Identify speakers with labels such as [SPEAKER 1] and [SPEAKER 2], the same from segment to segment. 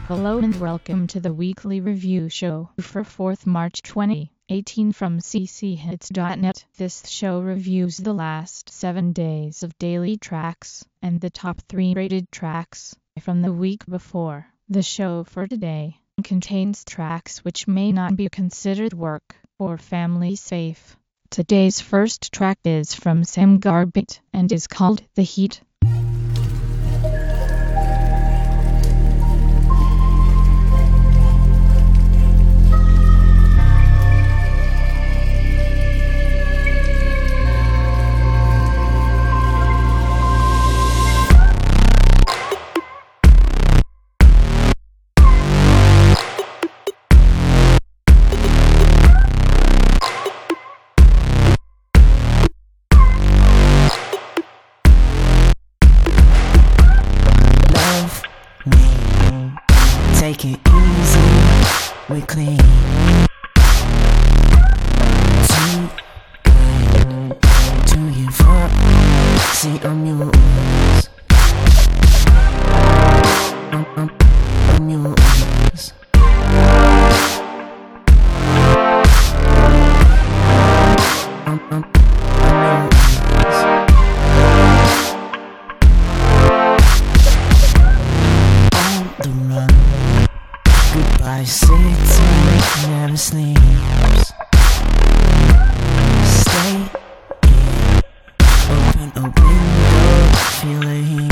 [SPEAKER 1] Hello and welcome to the weekly review show for 4th March 2018 from cchits.net. This show reviews the last 7 days of daily tracks and the top 3 rated tracks from the week before. The show for today contains tracks which may not be considered work or family safe. Today's first track is from Sam Garbett and is called The Heat.
[SPEAKER 2] Take it easy, we clean. Too good to give up. See, I'm yours. I'm yours. I'm yours. On the run. Goodbye city, never sleeps. Stay in, open a window, feel the heat.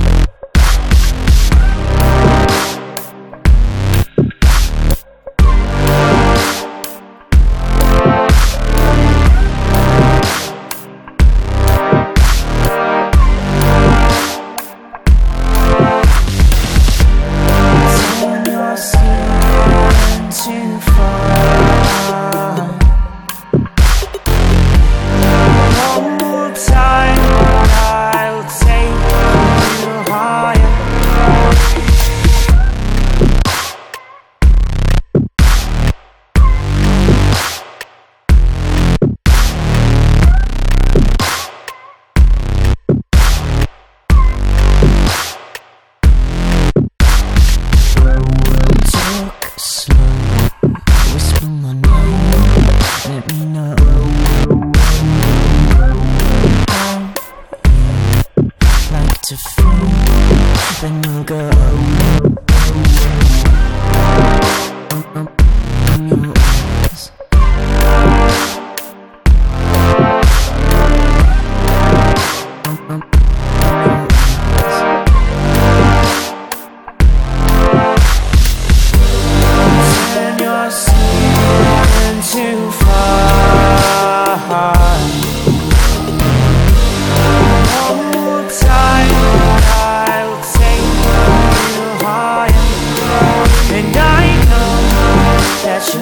[SPEAKER 2] To feel, then we'll go. I'm yours. Turn your skin too far. You'll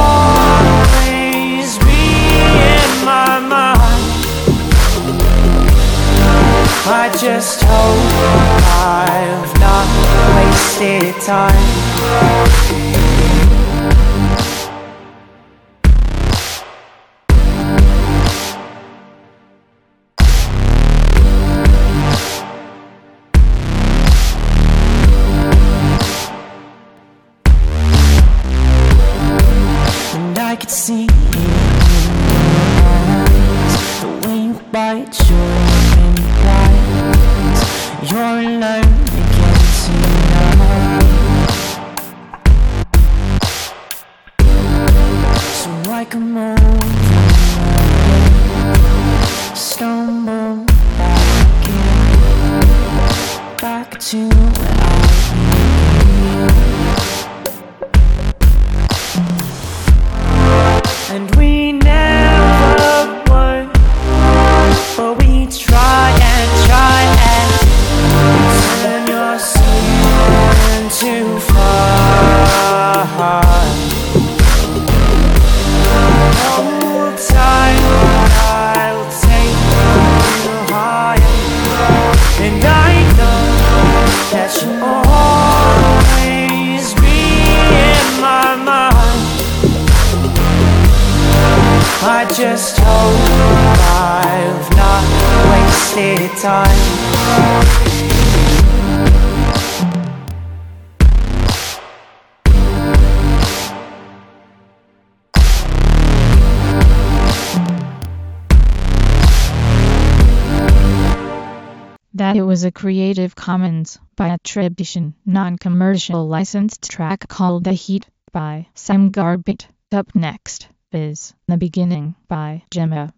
[SPEAKER 2] always be in my mind. I just hope I've not wasted time. I could see it in your eyes, the way you bite your implies. You're alone again tonight, so I come over, stumble back again, back to where I began. And we never were, but we try and turn your skin too far. Hold tight, I'll take you higher. And I know that you'll always be in my mind. I just hope I've not wasted time.
[SPEAKER 1] that it was a Creative Commons by attribution, non-commercial licensed track called The Heat by Sam Garbett. Up next is The Beginning by Gemma.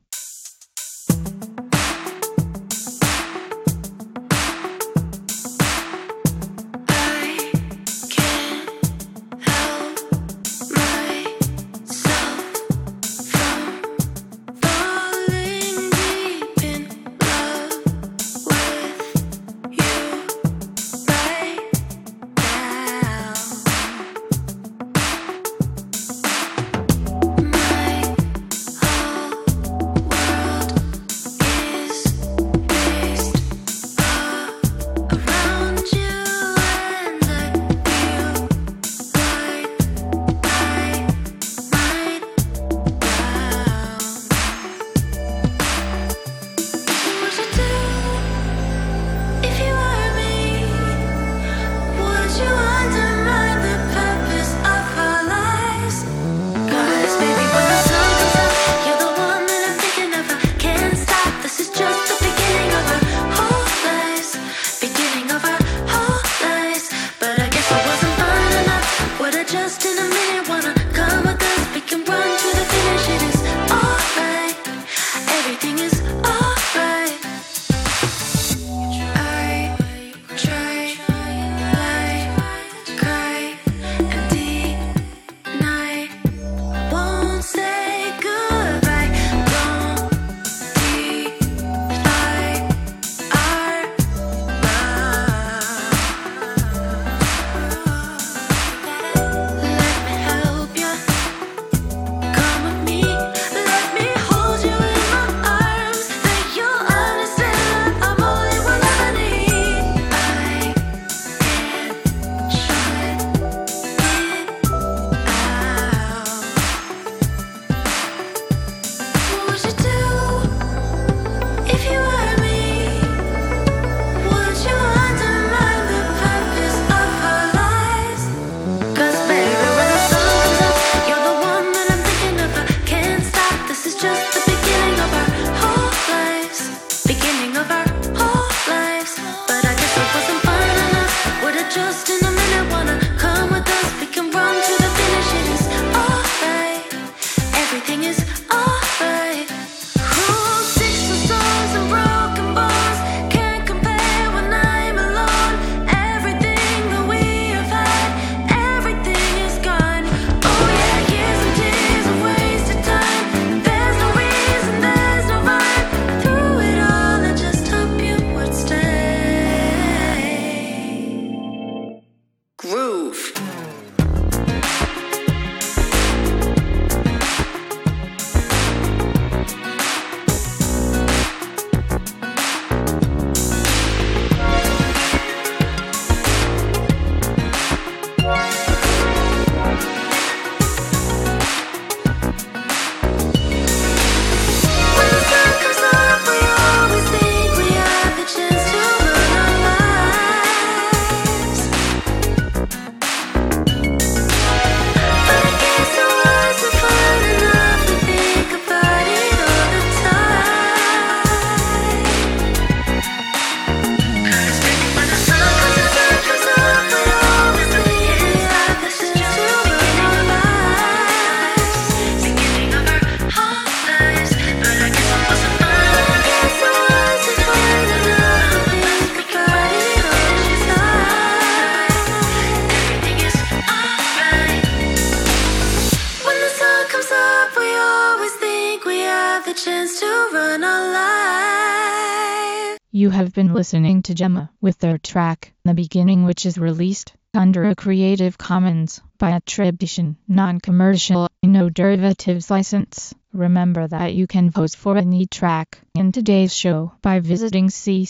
[SPEAKER 1] You have been listening to Gemma with their track, The Beginning, which is released under a Creative Commons by attribution, non-commercial, no derivatives license. Remember that you can vote for any track in today's show by visiting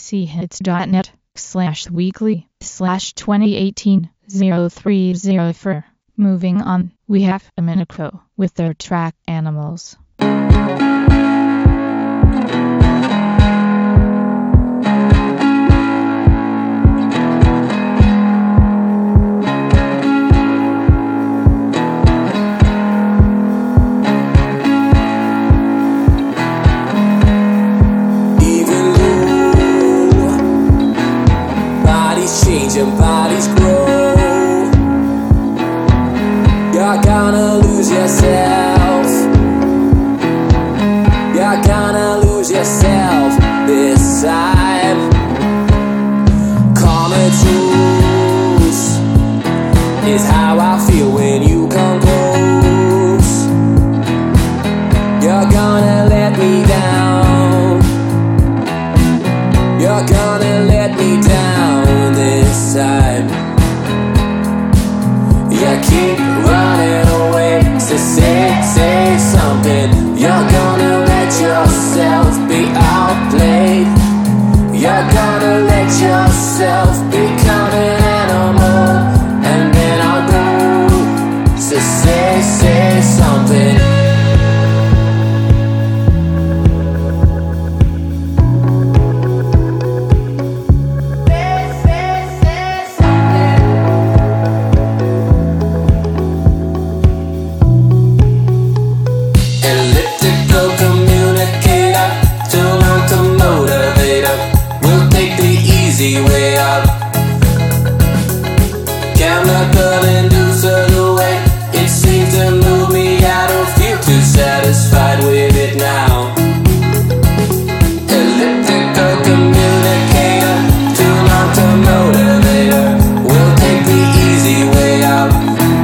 [SPEAKER 1] cchits.net/weekly/2018-0304. Moving on, we have Aminako with their track Animals.
[SPEAKER 3] your bodies grow. You're gonna lose yourself. You're gonna lose yourself this time. Common truth is how I feel when you come close. You're gonna let me down. You're gonna let me down this time. You keep running away, so say something. You're gonna let yourself be outplayed. You're gonna let yourself become an animal, and then I'll go. So say something. Way up. Chemical inducer, the way it seems to move me, I don't feel too satisfied with it now. Elliptical communicator, too long to motivator, we'll take the easy way out.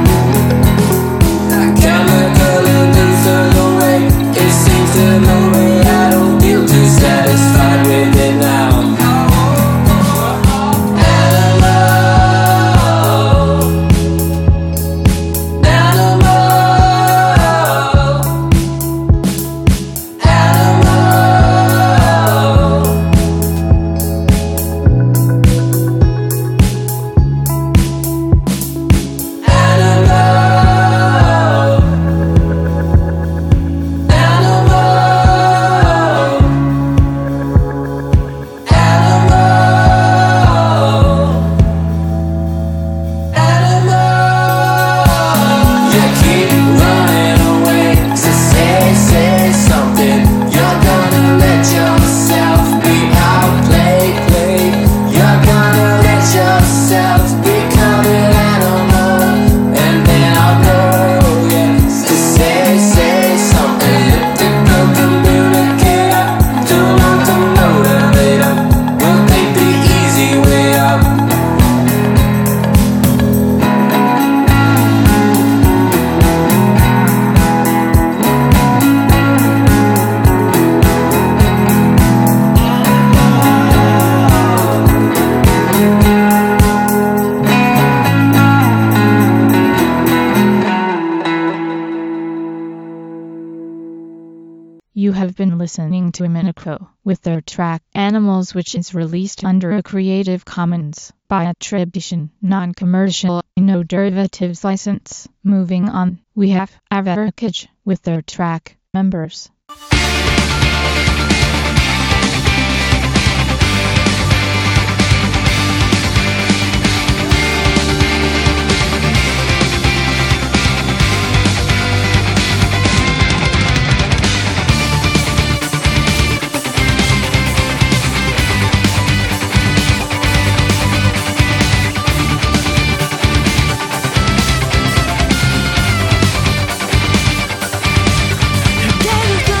[SPEAKER 3] Chemical inducer, the way it seems to move me, I don't feel too satisfied with it now.
[SPEAKER 1] You have been listening to Miniko with their track Animals, which is released under a Creative Commons by attribution, non-commercial, no derivatives license. Moving on, we have Avaricage with their track Members.
[SPEAKER 4] Get it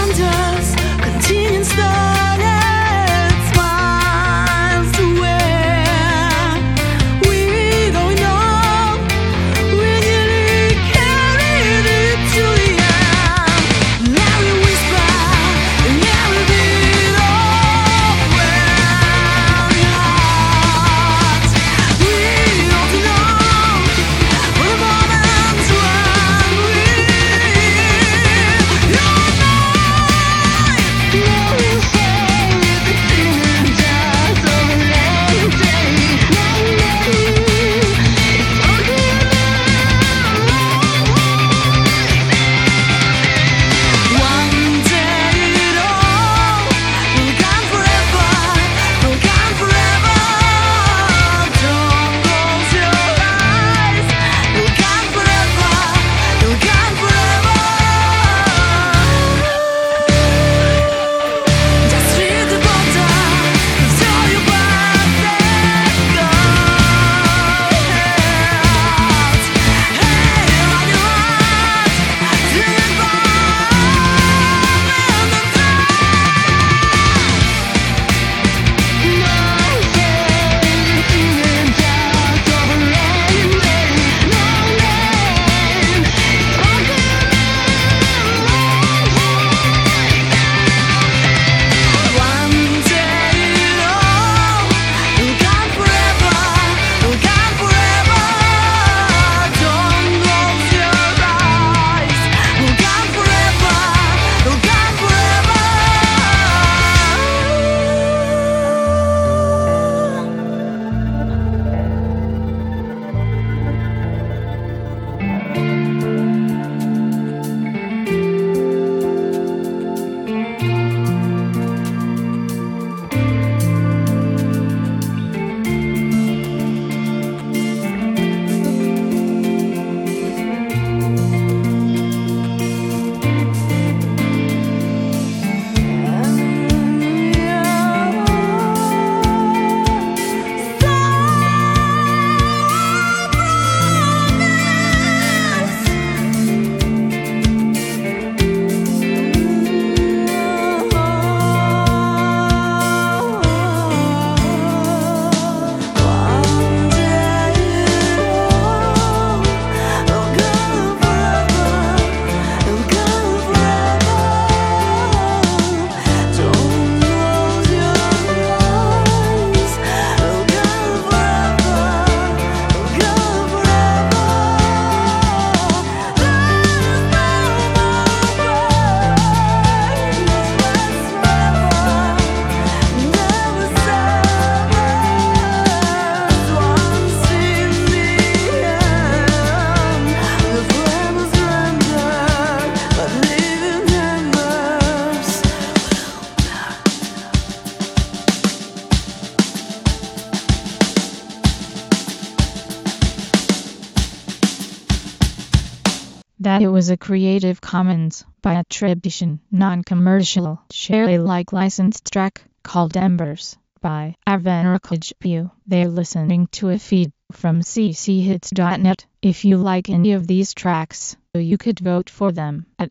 [SPEAKER 1] That it was a Creative Commons by attribution, non-commercial, share Alike licensed track called Embers by Avanrakajpu. They're listening to a feed from cchits.net. If you like any of these tracks, you could vote for them at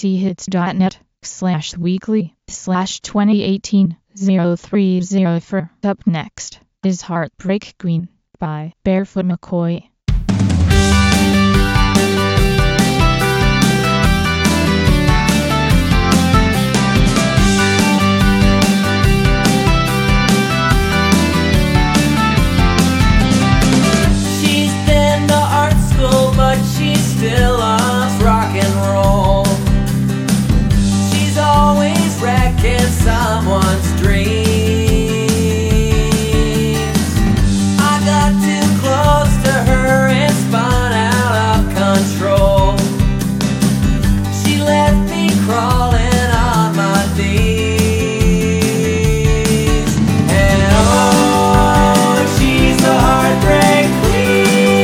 [SPEAKER 1] cchits.net/weekly/2018-030. Up next is Heartbreak Queen by Barefoot McCoy.
[SPEAKER 3] Still loves rock and roll. She's always wrecking someone's dreams. I got too close to her and spun out of control. She left me crawling on my knees. And oh, she's the heartbreak queen.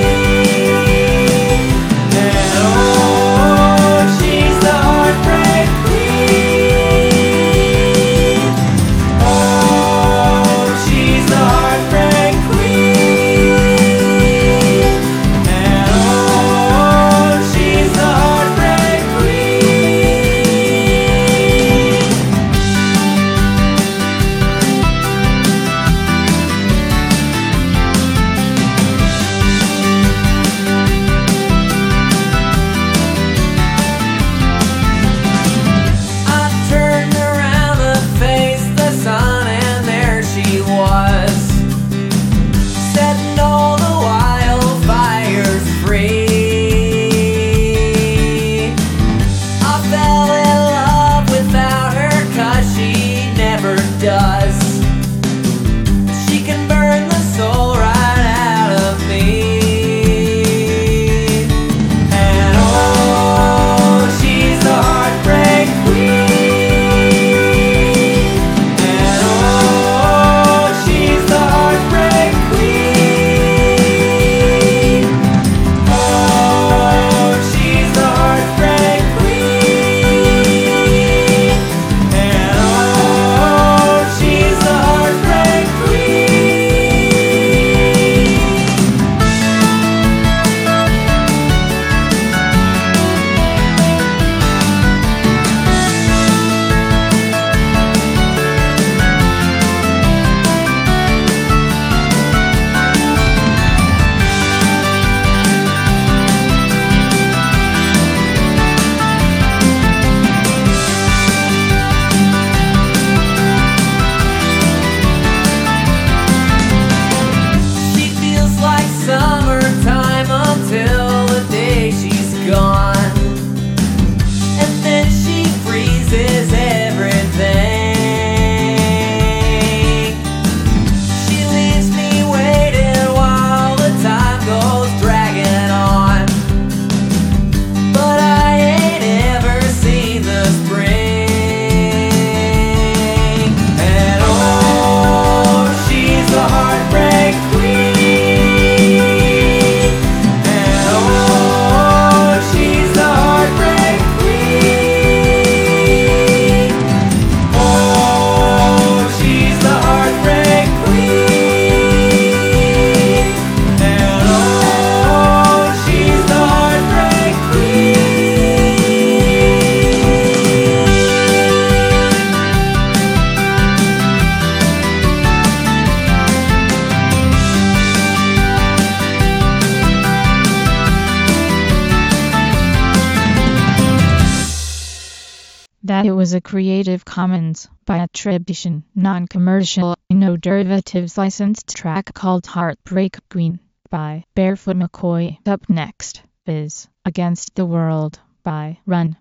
[SPEAKER 1] That it was a Creative Commons by attribution, non-commercial, no derivatives licensed track called Heartbreak Queen by Barefoot McCoy. Up next is Against the World by Run.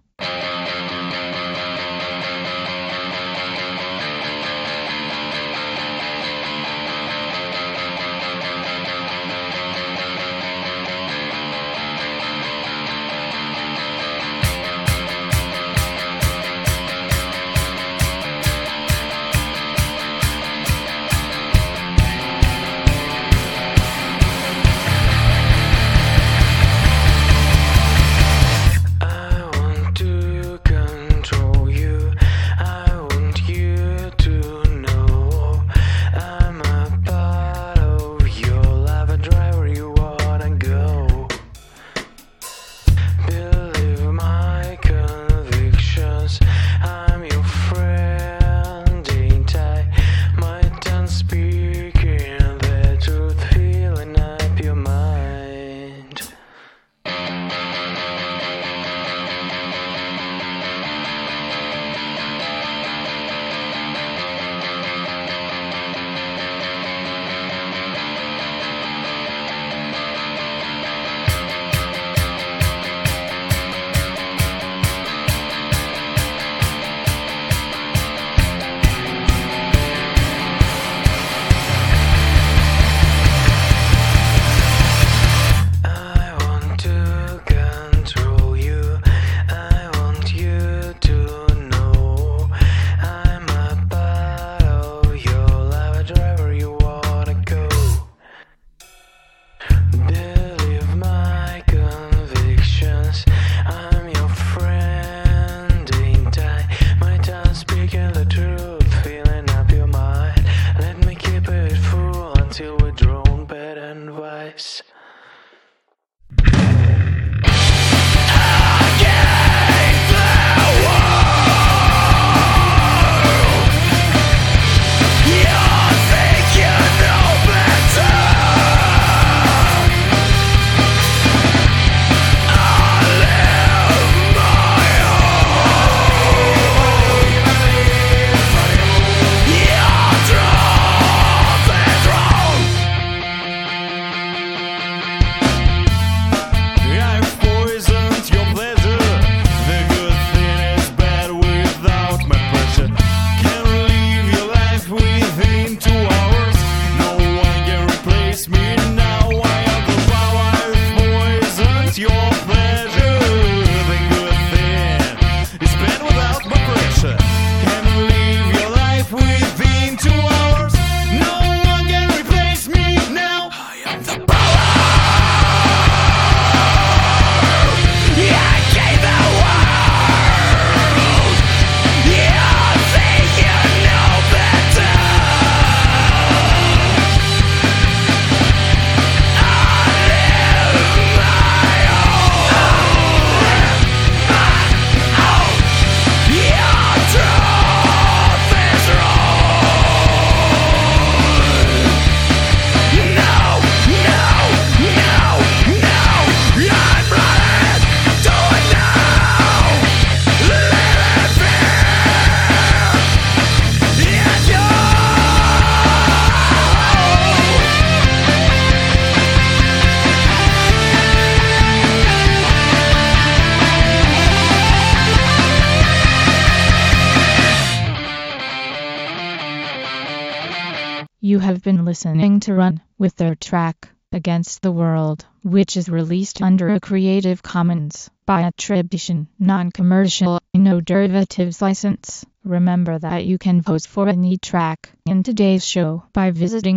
[SPEAKER 1] You have been listening to Run with their track Against the World, which is released under a Creative Commons by attribution, non-commercial, no derivatives license. Remember that you can vote for any track in today's show by visiting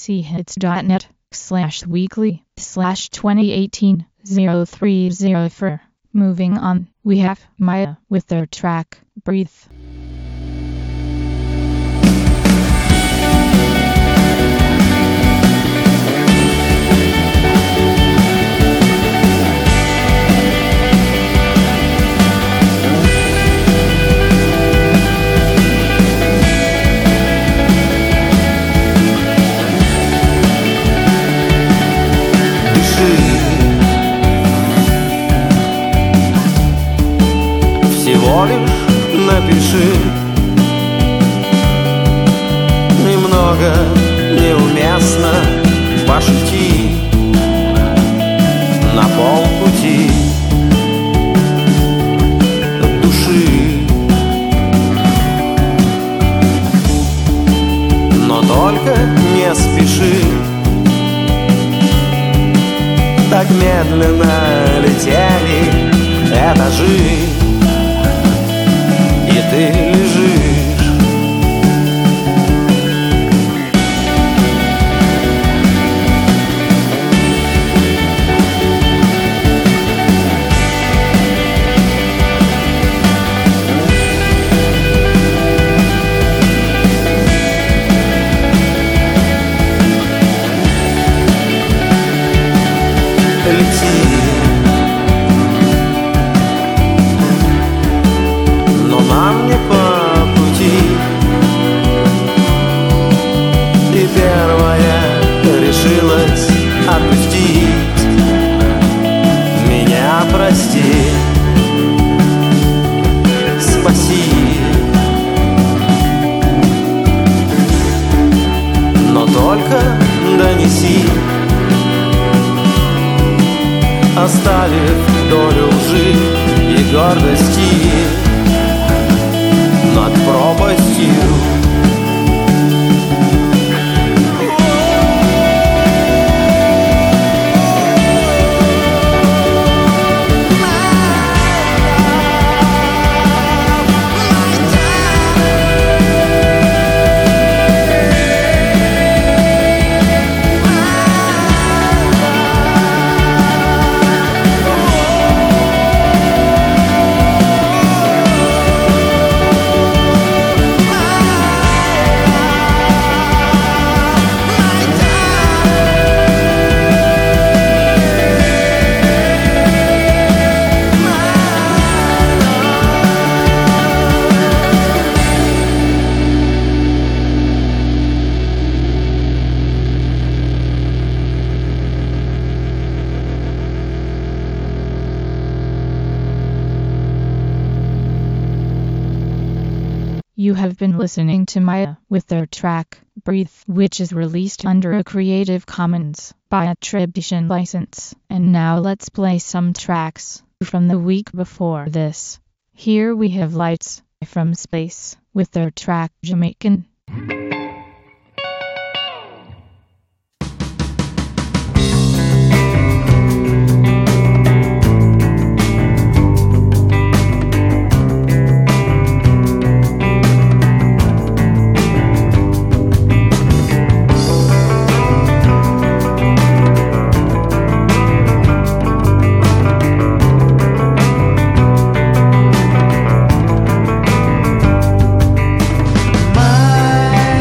[SPEAKER 1] cchits.net/weekly/2018-030. Moving on, we have Maya with their track Breathe.
[SPEAKER 4] Всего лишь напиши. Немного неуместно пошути на полпути от души. Но только не спеши. Так медленно летели этажи, и ты лежишь. Лети, но нам не по пути. И первая решилась отпустить. Меня прости, спаси. Но только донеси, оставив долю лжи и гордости над пропастью.
[SPEAKER 1] You have been listening to Maya with their track Breathe, which is released under a Creative Commons by attribution license. And now let's play some tracks from the week before this. Here we have Lights from Space with their track Jamaican.
[SPEAKER 2] My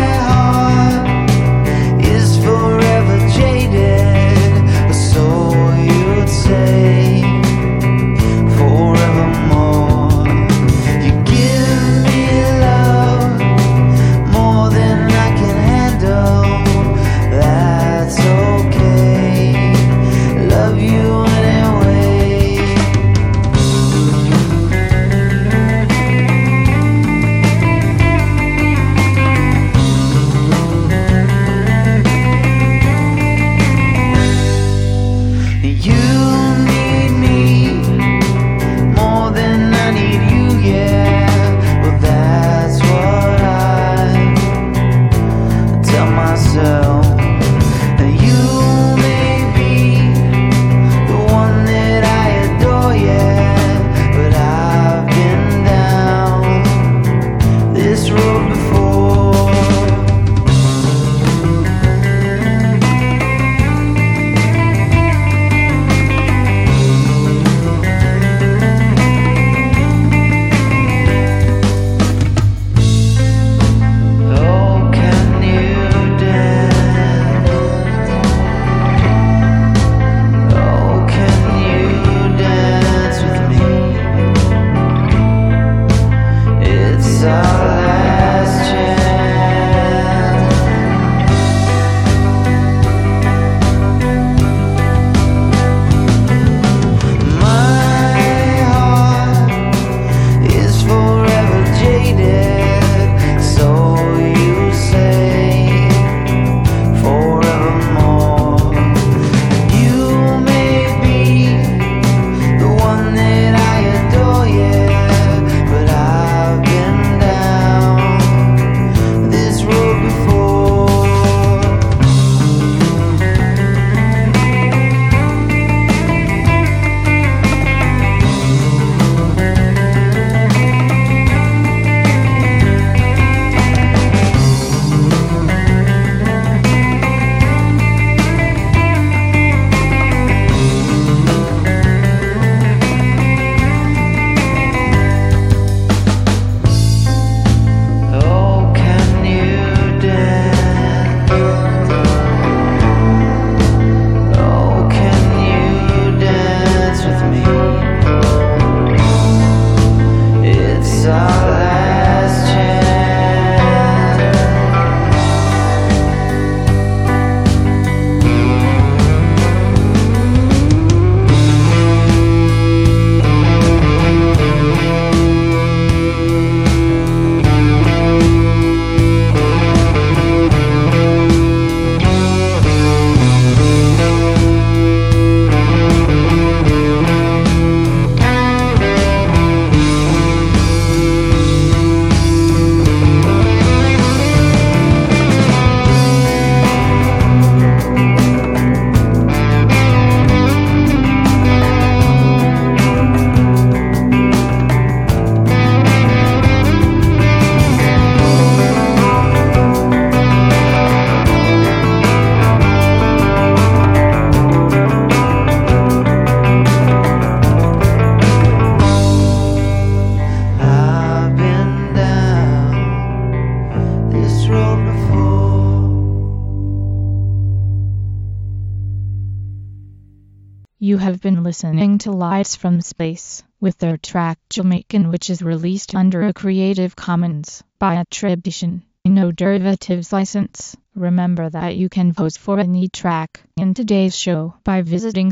[SPEAKER 1] You have been listening to Lights from Space with their track Jamaican, which is released under a Creative Commons by attribution, no derivatives license. Remember that you can vote for any track in today's show by visiting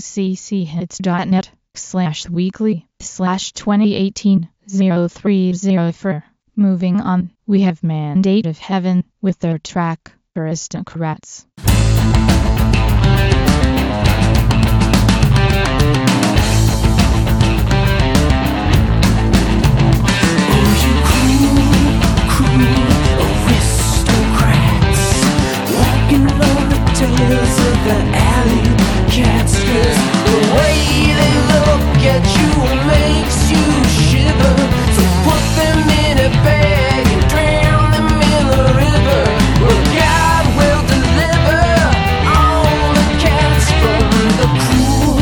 [SPEAKER 1] cchits.net/weekly/2018-030. Moving on, we have Mandate of Heaven with their track Aristocrats.
[SPEAKER 2] Tales of the alley cats, 'cause the way they look at you makes you shiver. So put them in a bag and drown them in the river. Well, God will deliver all the cats from the cruel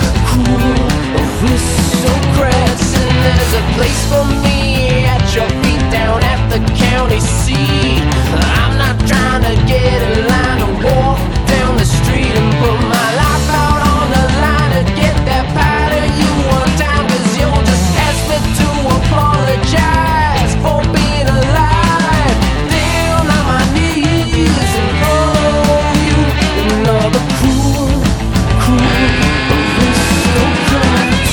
[SPEAKER 2] aristocrats. And there's a place for me at your feet down at the county seat. I'm not trying to get in line to walk down the street and put my life out on the line to get that pie to you one time, 'cause you'll just ask me to apologize for being alive. Down on my knees and follow you in all the cruel aristocrats.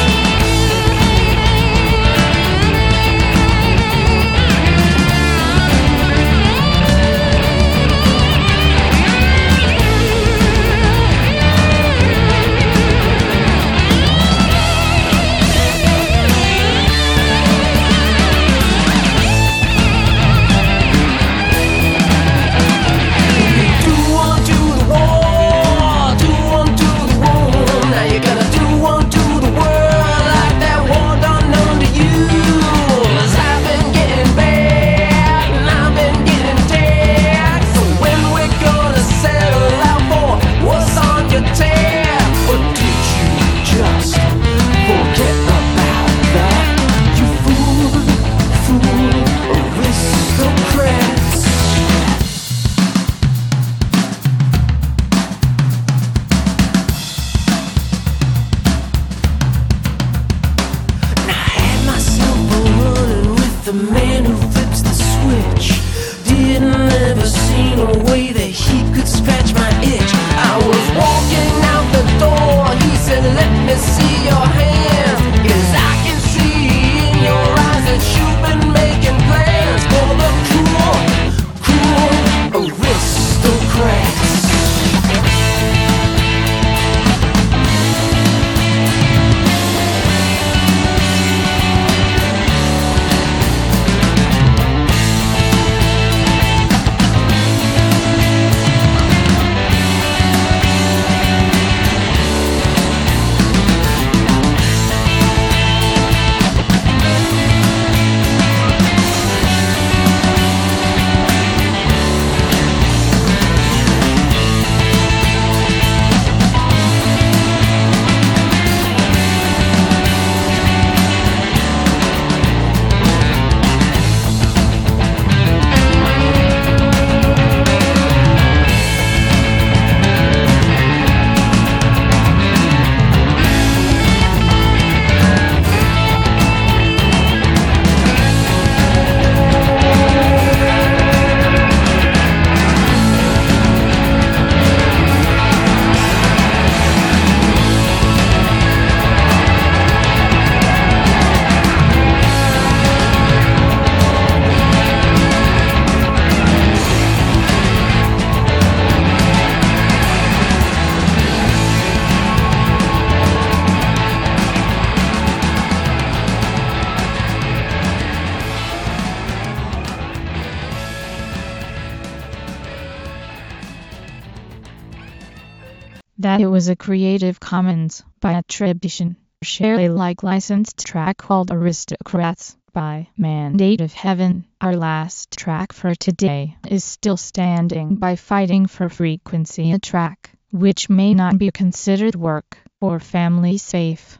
[SPEAKER 2] The man who flips the switch didn't ever see no way that he could scratch my itch. I was walking out the door, he said, let me see your hands, 'cause I can see in your eyes that you've been making plans for the cruel aristocrats.
[SPEAKER 1] That it was a Creative Commons by attribution, share Alike licensed track called Aristocrats by Mandate of Heaven. Our last track for today is Still Standing by Fighting for Frequency, a track which may not be considered work or family safe.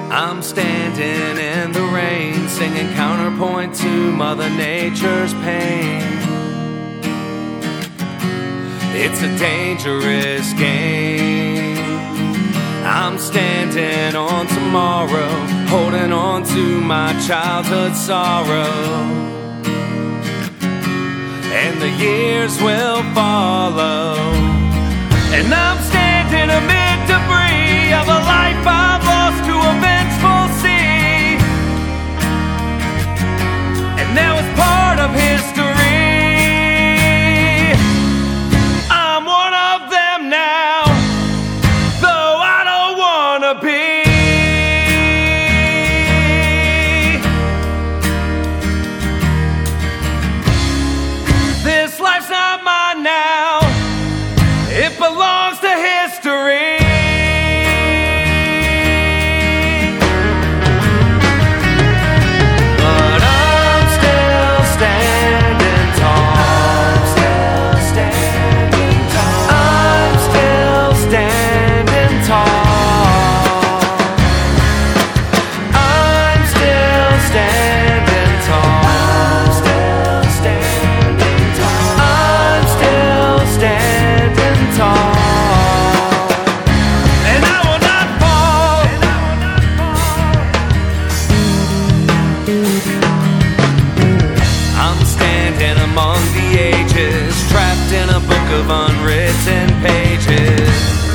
[SPEAKER 5] I'm standing in the rain, singing counterpoint to Mother Nature's pain. It's a dangerous game. I'm standing on tomorrow, holding on to my childhood sorrow. And the years will follow. And I'm standing amid debris of a life I've lost to a vengeful sea. And that was part of history. I'm one of them now, though I don't wanna be. This life's not mine now, it belongs to history. But I'm still standing tall. I'm still standing tall. I'm still standing tall. I'm still standing tall. I'm still standing tall. I'm still standing tall. And I will not fall. And I will not fall. I'm standing among the ages, trapped in a book of unwritten pages.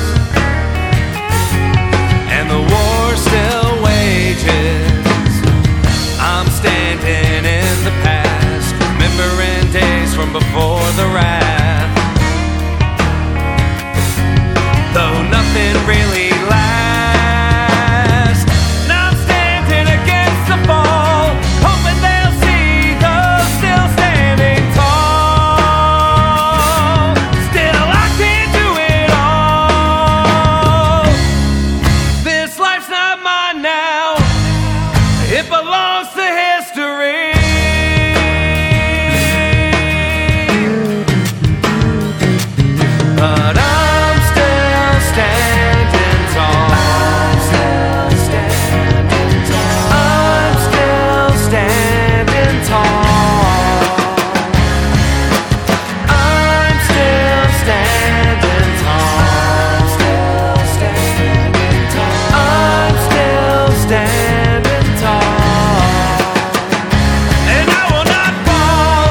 [SPEAKER 5] And the war still wages. I'm standing in the past, remembering days from before the wrath. Though nothing really lasts. And I'm standing against the fall, hoping they'll see those still standing tall. Still I can't do it all. This life's not mine now, it belongs to history. But I'm still standing tall. I'm still standing tall. I'm still standing tall. I'm still standing tall. I'm still standing tall. I'm still standing tall. And I will not fall.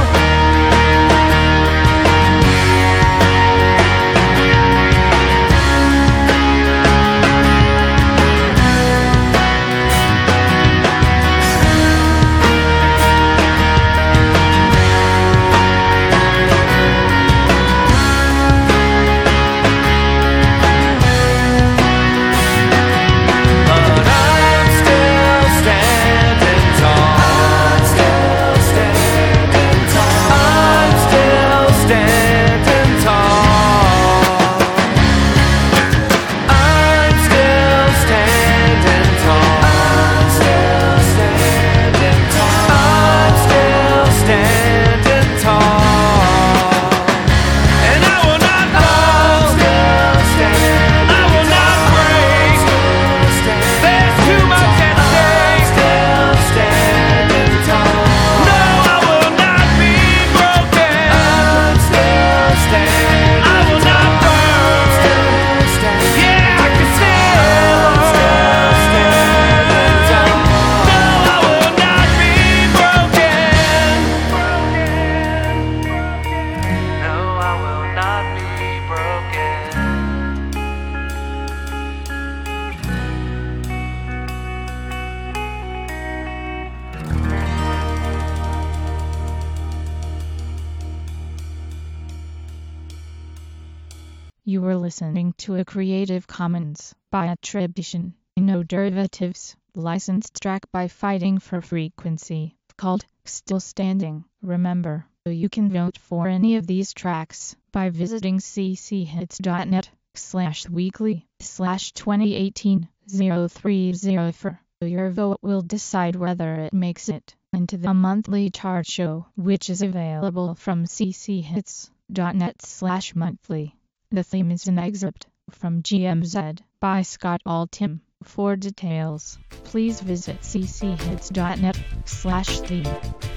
[SPEAKER 5] But I'm still standing tall. I'm still standing tall. I'm still standing tall. I'm still standing tall. I'm still standing tall. I'm still standing tall. And I will not fall. I will not break. There's too much at stake. No, I will not be broken. I will not burn. Yeah, I can still burn. No, I will not be broken. No, I will not be broken.
[SPEAKER 1] You were listening to a Creative Commons by attribution, no derivatives, licensed track by Fighting for Frequency, called Still Standing. Remember, you can vote for any of these tracks by visiting cchits.net/weekly/2018-030. Your vote will decide whether it makes it into the monthly chart show, which is available from cchits.net/monthly. The theme is an excerpt from GMZ by Scott Altham. For details, please visit cchits.net/theme.